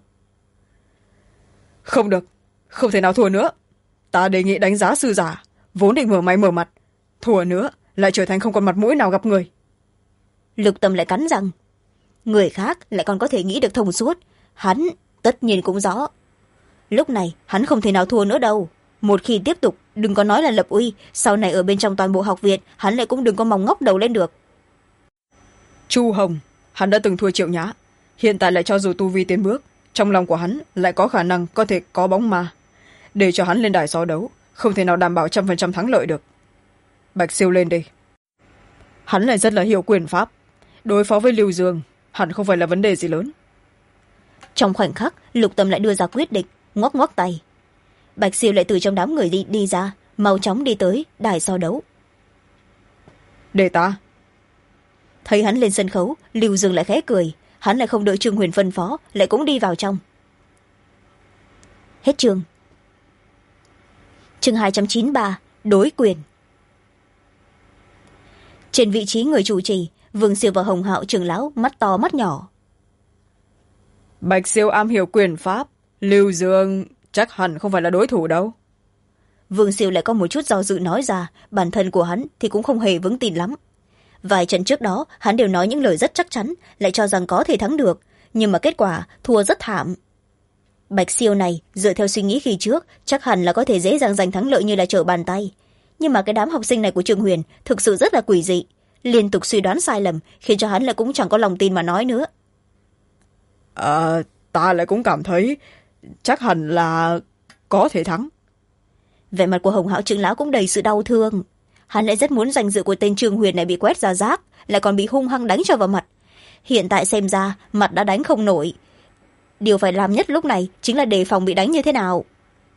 Không được, không thể nào thua nữa. Ta đề nghị đánh giá sư giả, vốn định mở máy mở mặt, thua nữa lại trở thành không còn mặt mũi nào gặp người. Lục Tầm lại cắn răng, người khác lại còn có thể nghĩ được thông suốt, hắn tất nhiên cũng rõ. Lúc này hắn không thể nào thua nữa đâu. Một khi tiếp tục, đừng có nói là lập uy, sau này ở bên trong toàn bộ học viện hắn lại cũng đừng có mong ngóc đầu lên được. Chu Hồng, hắn đã từng thua Triệu Nhã, hiện tại lại cho dù tu vi tiến bước, trong lòng của hắn lại có khả năng có thể có bóng ma. Để cho hắn lên đài so đấu, không thể nào đảm bảo 100% thắng lợi được. Bạch Siêu lên đi. Hắn lại rất là hiểu quyền pháp, đối phó với Lưu Dương hẳn không phải là vấn đề gì lớn. Trong khoảnh khắc, Lục Tâm lại đưa ra quyết định, ngoắc ngoắc tay. Bạch Siêu lại từ trong đám người đi ra, mau chóng đi tới đài so đấu. Để ta. Thấy hắn lên sân khấu, Lưu Dương lại khẽ cười, hắn lại không đợi Trương Huyền phân phó, lại cũng đi vào trong. Hết chương. Chương 293, đối quyền. Trên vị trí người chủ trì, Vương Siêu và Hồng Hạo trưởng lão mắt to mắt nhỏ. Bạch Siêu am hiểu quyền pháp, Lưu Dương chắc hẳn không phải là đối thủ đâu. Vương Siêu lại có một chút do dự nói ra, bản thân của hắn thì cũng không hề vững tin lắm. Vài trận trước đó hắn đều nói những lời rất chắc chắn, lại cho rằng có thể thắng được, nhưng mà kết quả thua rất thảm. Bạch Siêu này dựa theo suy nghĩ khi trước chắc hẳn là có thể dễ dàng giành thắng lợi như là trở bàn tay, nhưng mà cái đám học sinh này của Trường Huyền thực sự rất là quỷ dị, liên tục suy đoán sai lầm khiến cho hắn lại cũng chẳng có lòng tin mà nói nữa. Ta lại cũng cảm thấy chắc hẳn là có thể thắng. Vẻ mặt của Hồng Hạo trưởng lão cũng đầy sự đau thương, hắn lại rất muốn danh dự của tên Trường Huyền này bị quét ra rác, lại còn bị hung hăng đánh cho vào mặt. Hiện tại xem ra mặt đã đánh không nổi, điều phải làm nhất lúc này chính là đề phòng bị đánh như thế nào.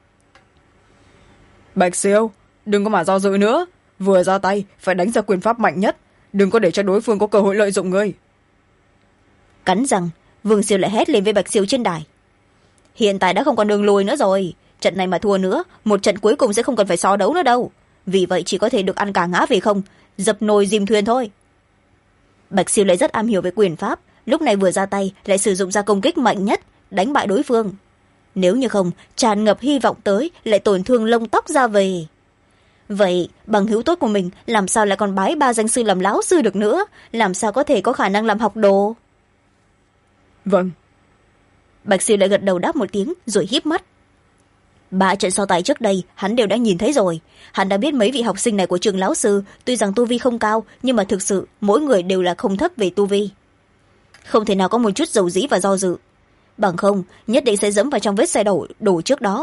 Bạch Siêu, đừng có mà do dự nữa, vừa ra tay phải đánh ra quyền pháp mạnh nhất, đừng có để cho đối phương có cơ hội lợi dụng ngươi. Cắn răng, Vương Siêu lại hét lên với Bạch Siêu trên đài. Hiện tại đã không còn đường lùi nữa rồi, trận này mà thua nữa, một trận cuối cùng sẽ không cần phải so đấu nữa đâu, vì vậy chỉ có thể được ăn cả ngã về không, dập nồi dìm thuyền thôi. Bạch Siêu lại rất am hiểu về quyền pháp, lúc này vừa ra tay lại sử dụng ra công kích mạnh nhất, đánh bại đối phương. Nếu như không, tràn ngập hy vọng tới lại tổn thương lông tóc ra về. Vậy bằng hữu tốt của mình làm sao lại còn bái ba danh sư làm lão sư được nữa, làm sao có thể có khả năng làm học đồ. Vâng. Bạch Siêu lại gật đầu đáp một tiếng rồi híp mắt. 3 trận so tài trước đây hắn đều đã nhìn thấy rồi, hắn đã biết mấy vị học sinh này của trường lão sư tuy rằng tu vi không cao, nhưng mà thực sự mỗi người đều là không thấp về tu vi, không thể nào có một chút dầu dĩ và do dự, bằng không nhất định sẽ dẫm vào trong vết xe đổ trước đó.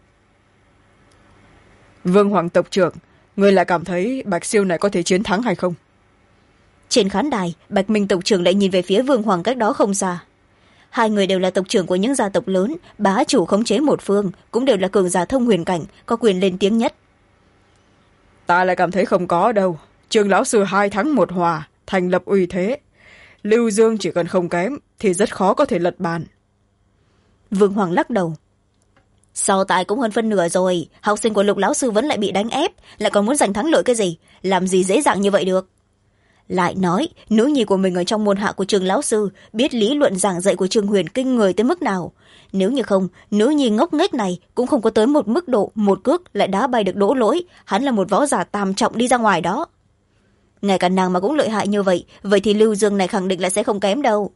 Vương Hoàng tộc trưởng, người lại cảm thấy Bạch Siêu này có thể chiến thắng hay không? Trên khán đài, Bạch Minh tộc trưởng lại nhìn về phía Vương Hoàng cách đó không xa. Hai người đều là tộc trưởng của những gia tộc lớn, bá chủ khống chế một phương, cũng đều là cường giả thông huyền cảnh, có quyền lên tiếng nhất. Ta lại cảm thấy không có đâu, trường lão sư 2 thắng 1 hòa, thành lập uy thế. Lưu Dương chỉ cần không kém thì rất khó có thể lật bàn. Vương Hoàng lắc đầu. So tài cũng hơn phân nửa rồi, học sinh của Lục lão sư vẫn lại bị đánh ép, lại còn muốn giành thắng lợi cái gì, làm gì dễ dàng như vậy được. Lại nói, nữ nhi của mình ở trong môn hạ của trường lão sư biết lý luận giảng dạy của Trường Huyền kinh người tới mức nào. Nếu như không, nữ nhi ngốc nghếch này cũng không có tới một mức độ một cước lại đá bay được Đỗ Lỗi, hắn là một võ giả tam trọng đi ra ngoài đó. Ngay cả nàng mà cũng lợi hại như vậy, vậy thì Lưu Dương này khẳng định là sẽ không kém đâu.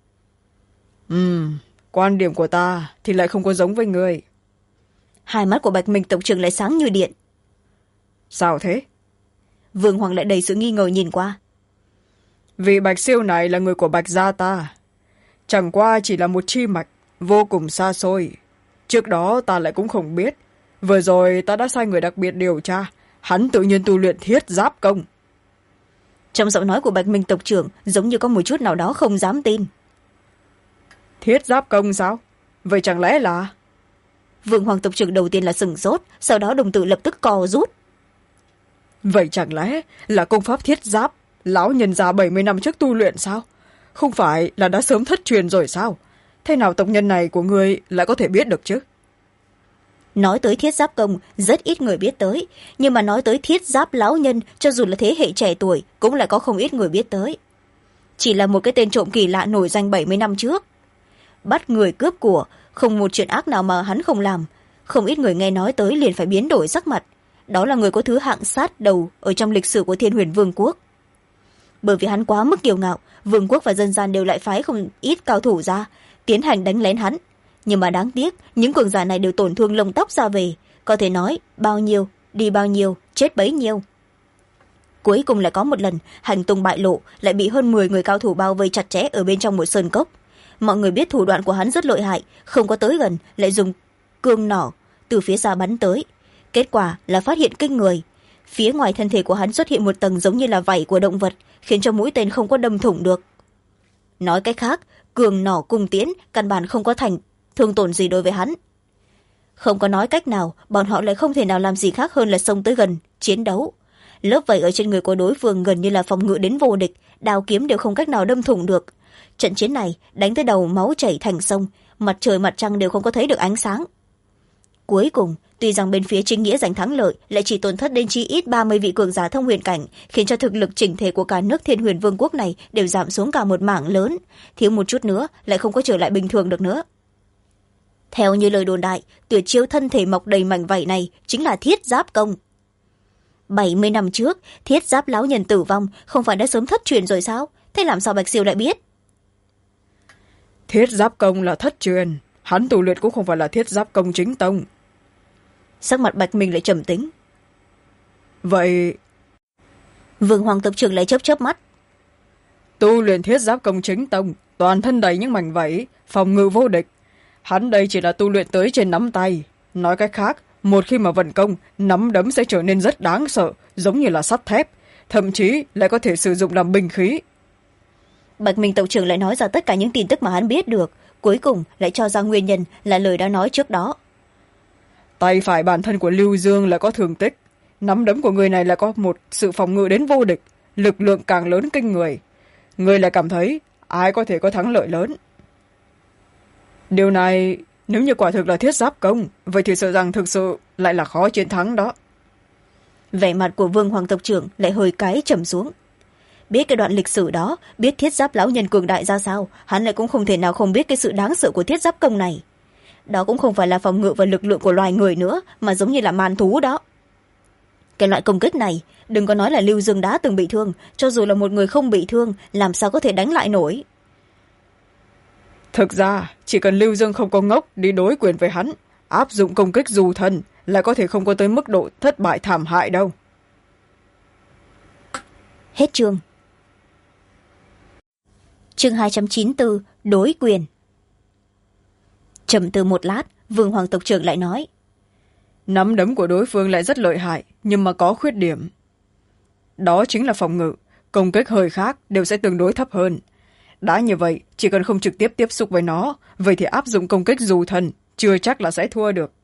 Quan điểm của ta thì lại không có giống với người. Hai mắt của Bạch Minh tộc trưởng lại sáng như điện. Sao thế? Vương Hoàng lại đầy sự nghi ngờ nhìn qua. Vì Bạch Siêu này là người của Bạch gia ta, chẳng qua chỉ là một chi mạch vô cùng xa xôi. Trước đó ta lại cũng không biết, vừa rồi ta đã sai người đặc biệt điều tra, hắn tự nhiên tu luyện thiết giáp công. Trong giọng nói của Bạch Minh tộc trưởng giống như có một chút nào đó không dám tin. Thiết giáp công sao? Vậy chẳng lẽ là... Vương Hoàng tộc trưởng đầu tiên là sửng sốt, sau đó đồng tử lập tức co rút. Vậy chẳng lẽ là công pháp thiết giáp lão nhân già 70 năm trước tu luyện sao? Không phải là đã sớm thất truyền rồi sao? Thế nào tộc nhân này của ngươi lại có thể biết được chứ? Nói tới thiết giáp công rất ít người biết tới, nhưng mà nói tới thiết giáp lão nhân, cho dù là thế hệ trẻ tuổi cũng lại có không ít người biết tới. Chỉ là một cái tên trộm kỳ lạ nổi danh 70 năm trước, bắt người cướp của, không một chuyện ác nào mà hắn không làm. Không ít người nghe nói tới liền phải biến đổi sắc mặt. Đó là người có thứ hạng sát đầu ở trong lịch sử của Thiên Huyền Vương quốc. Bởi vì hắn quá mức kiêu ngạo, vương quốc và dân gian đều lại phái không ít cao thủ ra tiến hành đánh lén hắn. Nhưng mà đáng tiếc, những cường giả này đều tổn thương lông tóc ra về, có thể nói bao nhiêu đi bao nhiêu, chết bấy nhiêu. Cuối cùng lại có một lần hành tung bại lộ, lại bị hơn 10 người cao thủ bao vây chặt chẽ ở bên trong một sơn cốc. Mọi người biết thủ đoạn của hắn rất lợi hại, không có tới gần lại dùng cương nỏ từ phía xa bắn tới. Kết quả là phát hiện kinh người, phía ngoài thân thể của hắn xuất hiện một tầng giống như là vảy của động vật, khiến cho mũi tên không có đâm thủng được. Nói cách khác, cường nỏ cung tiễn căn bản không có thành thương tổn gì đối với hắn. Không có nói cách nào, bọn họ lại không thể nào làm gì khác hơn là xông tới gần chiến đấu. Lớp vảy ở trên người của đối phương gần như là phòng ngự đến vô địch, đao kiếm đều không cách nào đâm thủng được. Trận chiến này đánh tới đầu máu chảy thành sông, mặt trời mặt trăng đều không có thấy được ánh sáng. Cuối cùng, tuy rằng bên phía chính nghĩa giành thắng lợi, lại chỉ tổn thất đến chí ít 30 vị cường giả thông huyền cảnh, khiến cho thực lực chỉnh thể của cả nước Thiên Huyền Vương quốc này đều giảm xuống cả một mảng lớn, thiếu một chút nữa lại không có trở lại bình thường được nữa. Theo như lời đồn đại, tuyệt chiêu thân thể mọc đầy mảnh vảy này chính là thiết giáp công. 70 năm trước, thiết giáp lão nhân tử vong, không phải đã sớm thất truyền rồi sao? Thế làm sao Bạch Siêu lại biết? Thiết giáp công là thất truyền, hắn tu luyện cũng không phải là thiết giáp công chính tông. Sắc mặt Bạch Minh lại trầm tính. Vậy Vương Hoàng tộc trưởng lại chớp chớp mắt. tu luyện thiết giáp công chính tông, toàn thân đầy những mảnh vảy, phòng ngự vô địch. Hắn đây chỉ là tu luyện tới trên nắm tay. Nói cách khác, một khi mà vận công, nắm đấm sẽ trở nên rất đáng sợ, giống như là sắt thép, thậm chí lại có thể sử dụng làm binh khí. Bạch Minh tộc trưởng lại nói ra tất cả những tin tức mà hắn biết được, cuối cùng lại cho ra nguyên nhân là lời đã nói trước đó. Tay phải bản thân của Lưu Dương là có thương tích, nắm đấm của người này là có một sự phòng ngự đến vô địch, lực lượng càng lớn kinh người. Người lại cảm thấy ai có thể có thắng lợi lớn. Điều này nếu như quả thực là thiết giáp công, vậy thì sợ rằng thực sự lại là khó chiến thắng đó. Vẻ mặt của Vương Hoàng tộc trưởng lại hơi cái trầm xuống. Biết cái đoạn lịch sử đó, biết thiết giáp lão nhân cường đại ra sao, hắn lại cũng không thể nào không biết cái sự đáng sợ của thiết giáp công này. Đó cũng không phải là phòng ngự và lực lượng của loài người nữa, mà giống như là man thú đó. Cái loại công kích này, đừng có nói là Lưu Dương đã từng bị thương, cho dù là một người không bị thương, làm sao có thể đánh lại nổi. Thực ra, chỉ cần Lưu Dương không có ngốc đi đối quyền với hắn, áp dụng công kích dù thần là có thể không có tới mức độ thất bại thảm hại đâu. Hết chương. Chương 294, đối quyền. Trầm tư một lát, Vương Hoàng tộc trưởng lại nói. Nắm đấm của đối phương lại rất lợi hại, nhưng mà có khuyết điểm. Đó chính là phòng ngự, công kích hơi khác đều sẽ tương đối thấp hơn. Đã như vậy, chỉ cần không trực tiếp tiếp xúc với nó, vậy thì áp dụng công kích dù thần, chưa chắc là sẽ thua được.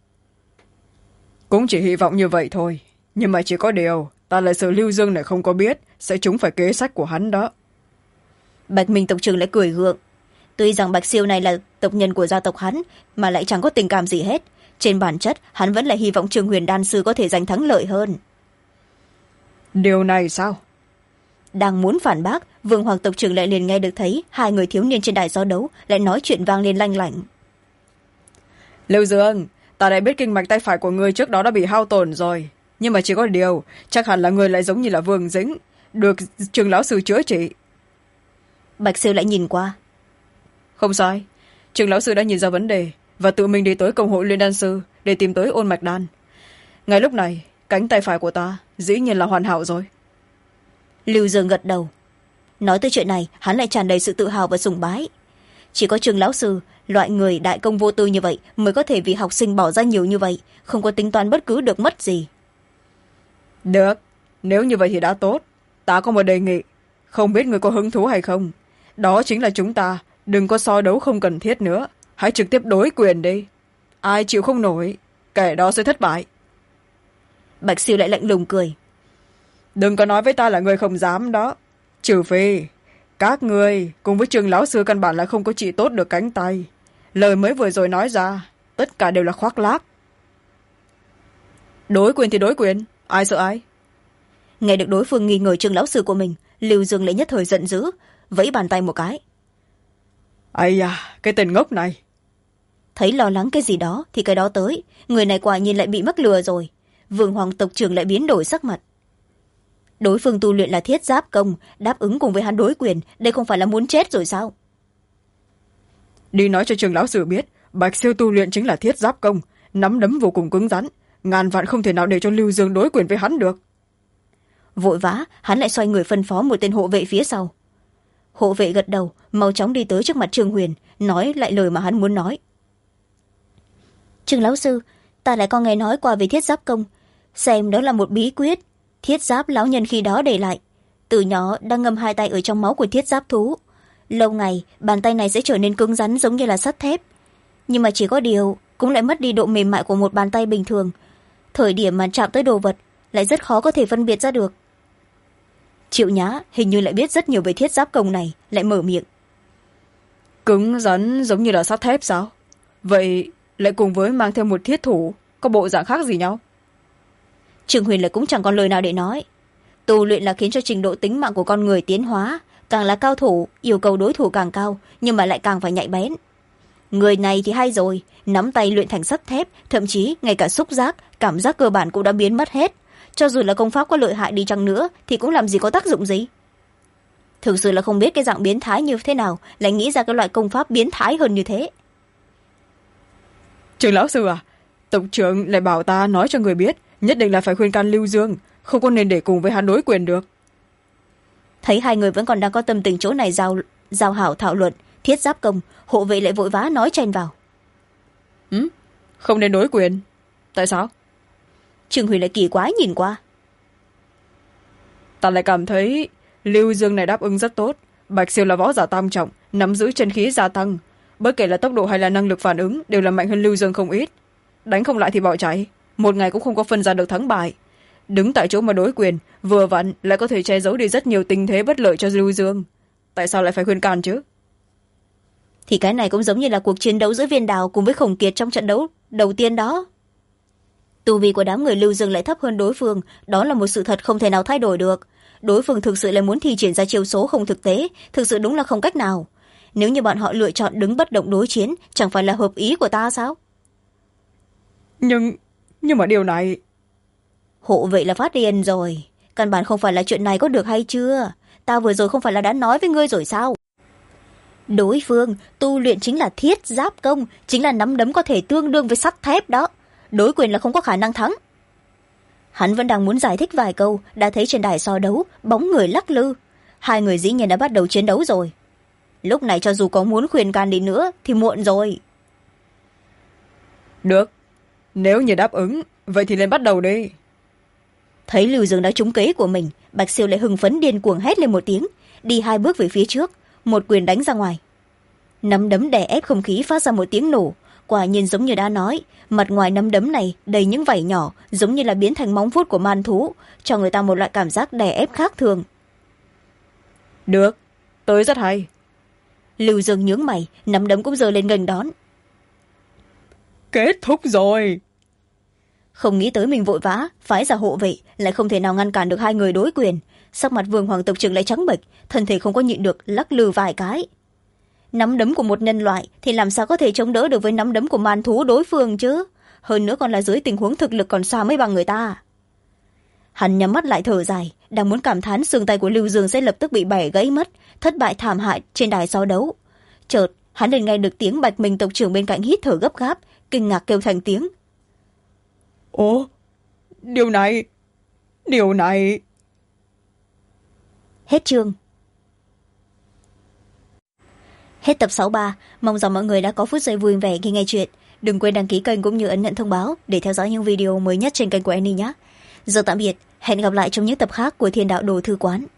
Cũng chỉ hy vọng như vậy thôi, nhưng mà chỉ có điều, ta lại sợ Lưu Dương này không có biết, sẽ trúng phải kế sách của hắn đó. Bạch Minh tộc trưởng lại cười gượng. Tuy rằng Bạch Siêu này là tộc nhân của gia tộc hắn, mà lại chẳng có tình cảm gì hết. Trên bản chất, hắn vẫn là hy vọng Trường Huyền Đan Sư có thể giành thắng lợi hơn. Điều này sao? Đang muốn phản bác, Vương Hoàng tộc trưởng lại liền nghe được thấy hai người thiếu niên trên đài gió đấu lại nói chuyện vang lên lanh lảnh. Lưu Dương, ta đã biết kinh mạch tay phải của ngươi trước đó đã bị hao tổn rồi. Nhưng mà chỉ có điều, chắc hẳn là ngươi lại giống như là Vương Dĩnh, được Trường lão sư chữa trị. Bạch Siêu lại nhìn qua. Không sai, Trường lão sư đã nhìn ra vấn đề và tự mình đi tới công hội luyện đan sư để tìm tới ôn mạch đan. Ngay lúc này, cánh tay phải của ta dĩ nhiên là hoàn hảo rồi. Lưu Dương gật đầu. Nói tới chuyện này, hắn lại tràn đầy sự tự hào và sùng bái. Chỉ có Trường lão sư, loại người đại công vô tư như vậy mới có thể vì học sinh bỏ ra nhiều như vậy, không có tính toán bất cứ được mất gì. Được, nếu như vậy thì đã tốt. Ta có một đề nghị, không biết người có hứng thú hay không. Đó chính là chúng ta đừng có so đấu không cần thiết nữa, hãy trực tiếp đối quyền đi. Ai chịu không nổi, kẻ đó sẽ thất bại. Bạch Siêu lại lạnh lùng cười. đừng có nói với ta là người không dám đó. Trừ phi các người cùng với Trương lão sư căn bản là không có trị tốt được cánh tay. Lời mới vừa rồi nói ra tất cả đều là khoác lác. Đối quyền thì đối quyền, ai sợ ai. Nghe được đối phương nghi ngờ Trương lão sư của mình, Lưu Dương lại nhất thời giận dữ, vẫy bàn tay một cái. Ây da, cái tên ngốc này. Thấy lo lắng cái gì đó thì cái đó tới, người này quả nhiên lại bị mắc lừa rồi. Vương Hoàng tộc trưởng lại biến đổi sắc mặt. Đối phương tu luyện là thiết giáp công, đáp ứng cùng với hắn đối quyền, đây không phải là muốn chết rồi sao? Đi nói cho Trương lão sư biết, Bạch Siêu tu luyện chính là thiết giáp công, nắm đấm vô cùng cứng rắn, ngàn vạn không thể nào để cho Lưu Dương đối quyền với hắn được. Vội vã hắn lại xoay người phân phó một tên hộ vệ phía sau. Hộ vệ gật đầu, mau chóng đi tới trước mặt Trương Huyền, nói lại lời mà hắn muốn nói. Trương lão sư, ta lại có nghe nói qua về thiết giáp công, xem đó là một bí quyết thiết giáp lão nhân khi đó để lại. Từ nhỏ đang ngâm hai tay ở trong máu của thiết giáp thú, lâu ngày bàn tay này sẽ trở nên cứng rắn giống như là sắt thép, nhưng mà chỉ có điều cũng lại mất đi độ mềm mại của một bàn tay bình thường. Thời điểm mà chạm tới đồ vật lại rất khó có thể phân biệt ra được. Triệu Nhã hình như lại biết rất nhiều về thiết giáp công này, lại mở miệng. Cứng rắn giống như là sắt thép sao? Vậy lại cùng với mang theo một thiết thủ, có bộ dạng khác gì nhau? Trương Huyền lại cũng chẳng còn lời nào để nói. Tu luyện là khiến cho trình độ tính mạng của con người tiến hóa, càng là cao thủ yêu cầu đối thủ càng cao, nhưng mà lại càng phải nhạy bén. Người này thì hay rồi, nắm tay luyện thành sắt thép, thậm chí ngay cả xúc giác, cảm giác cơ bản cũng đã biến mất hết. Cho dù là công pháp có lợi hại đi chăng nữa thì cũng làm gì có tác dụng gì. Thực sự là không biết cái dạng biến thái như thế nào lại nghĩ ra cái loại công pháp biến thái hơn như thế. Trương lão sư à, tộc trưởng lại bảo ta nói cho người biết, nhất định là phải khuyên can Lưu Dương, không có nên để cùng với hắn đối quyền được. Thấy hai người vẫn còn đang có tâm tình chỗ này giao hảo thảo luận thiết giáp công, hộ vệ lại vội vã nói chen vào. Không nên đối quyền, tại sao? Trương Huyền lại kỳ quái nhìn qua. Ta lại cảm thấy Lưu Dương này đáp ứng rất tốt. Bạch Siêu là võ giả tam trọng, nắm giữ chân khí gia tăng, bất kể là tốc độ hay là năng lực phản ứng đều là mạnh hơn Lưu Dương không ít. Đánh không lại thì bỏ chạy, một ngày cũng không có phân ra được thắng bại. Đứng tại chỗ mà đối quyền, vừa vặn lại có thể che giấu đi rất nhiều tình thế bất lợi cho Lưu Dương. Tại sao lại phải khuyên can chứ? Thì cái này cũng giống như là cuộc chiến đấu giữa Viên Đào cùng với Khổng Kiệt trong trận đấu đầu tiên đó. Tu vi của đám người Lưu Dương lại thấp hơn đối phương, đó là một sự thật không thể nào thay đổi được. Đối phương thực sự là muốn thi triển ra chiêu số không thực tế, thực sự đúng là không cách nào. Nếu như bọn họ lựa chọn đứng bất động đối chiến, chẳng phải là hợp ý của ta sao? Nhưng mà điều này... Hộ vệ là phát điên rồi. Căn bản không phải là chuyện này có được hay chưa? Ta vừa rồi không phải là đã nói với ngươi rồi sao? Đối phương tu luyện chính là thiết giáp công, chính là nắm đấm có thể tương đương với sắt thép đó. Đối quyền là không có khả năng thắng. Hắn vẫn đang muốn giải thích vài câu, đã thấy trên đài so đấu bóng người lắc lư. Hai người dĩ nhiên đã bắt đầu chiến đấu rồi. Lúc này cho dù có muốn khuyên can đi nữa thì muộn rồi. Được, nếu như đáp ứng vậy thì lên bắt đầu đi. Thấy Lưu Dương đã trúng kế của mình, Bạch Siêu lại hưng phấn điên cuồng hét lên một tiếng, đi hai bước về phía trước, một quyền đánh ra ngoài. Nắm đấm đè ép không khí phát ra một tiếng nổ. Quả nhiên giống như đã nói, mặt ngoài nắm đấm này đầy những vảy nhỏ, giống như là biến thành móng vuốt của man thú, cho người ta một loại cảm giác đè ép khác thường. Được, tới rất hay. Lưu Dương nhướng mày, nắm đấm cũng giơ lên nghênh đón. Kết thúc rồi. Không nghĩ tới mình vội vã phái ra hộ vệ lại không thể nào ngăn cản được hai người đối quyền. Sắc mặt Vương Hoàng tộc trưởng lại trắng bệch, thân thể không có nhịn được lắc lư vài cái. Nắm đấm của một nhân loại thì làm sao có thể chống đỡ được với nắm đấm của man thú đối phương chứ? Hơn nữa còn là dưới tình huống thực lực còn xa mới bằng người ta. Hắn nhắm mắt lại thở dài, đang muốn cảm thán xương tay của Lưu Dương sẽ lập tức bị bẻ gãy mất, thất bại thảm hại trên đài so đấu. Chợt hắn liền nghe được tiếng Bạch Minh tộc trưởng bên cạnh hít thở gấp gáp, kinh ngạc kêu thành tiếng. Ồ, điều này... Hết chương. Hết tập 63, mong rằng mọi người đã có phút giây vui vẻ khi nghe chuyện. Đừng quên đăng ký kênh cũng như ấn nhận thông báo để theo dõi những video mới nhất trên kênh của Annie nhé. Giờ tạm biệt, hẹn gặp lại trong những tập khác của Thiên Đạo Đồ Thư Quán.